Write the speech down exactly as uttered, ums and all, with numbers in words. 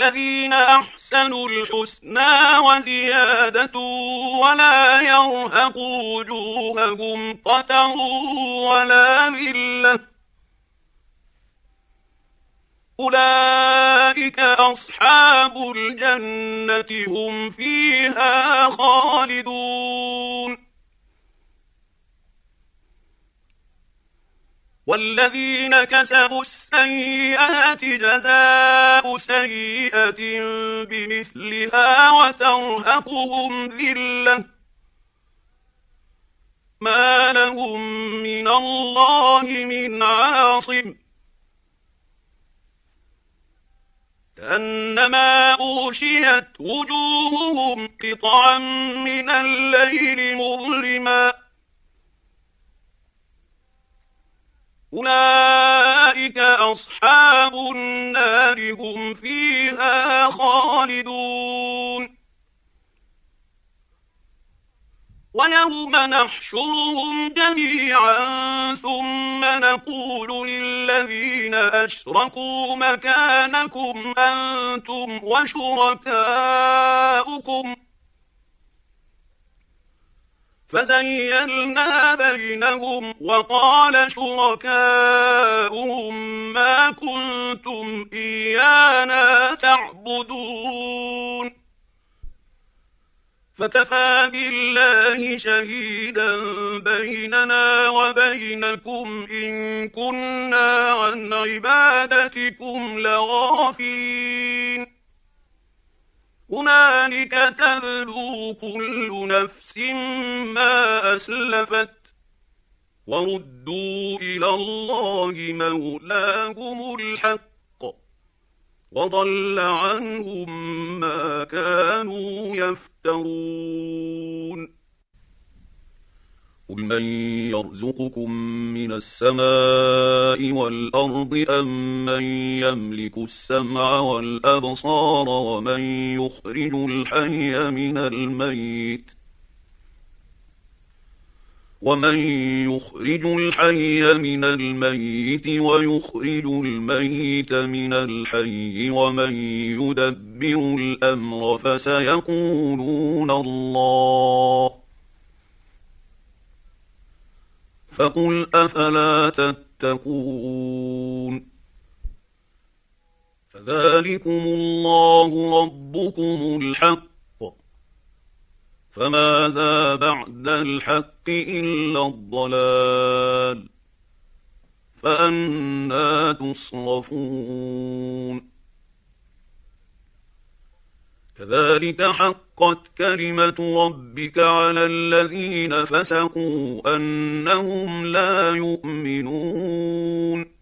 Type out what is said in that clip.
للذين أحسنوا الحسنى وزيادة ولا يرهق وجوههم قتر ولا ذلة أولئك أصحاب الجنة هم فيها خالدون. والذين كسبوا السيئات جزاء سيئة بمثلها وترهقهم ذلة ما لهم من الله من عاصم كأنما أغشيت وجوههم قطعا من الليل مظلما أولئك أصحاب النار هم فيها خالدون. ويوم نحشرهم جميعا ثم نقول للذين أشركوا مكانكم أنتم وشركاؤكم فزيلنا بينهم وقال شركاؤهم ما كنتم إيانا تعبدون فكفى بالله شهيدا بيننا وبينكم إن كنا عن عبادتكم لغافلين. هنالك تبلو كل نفس ما أسلفت وردوا إلى الله مولاهم الحق وضل عنهم ما كانوا يفترون. قل من يرزقكم من السماء والأرض أم من يملك السمع والأبصار ومن يخرج الحي من الميت ومن يخرج الحي من الميت ويخرج الميت من الحي ومن يدبر الأمر فسيقولون الله فقل أفلا تتقون. فذلكم الله ربكم الحق فماذا بعد الحق إلا الضلال فأنى تصرفون. كذلك حقت كلمة ربك على الذين فسقوا أنهم لا يؤمنون.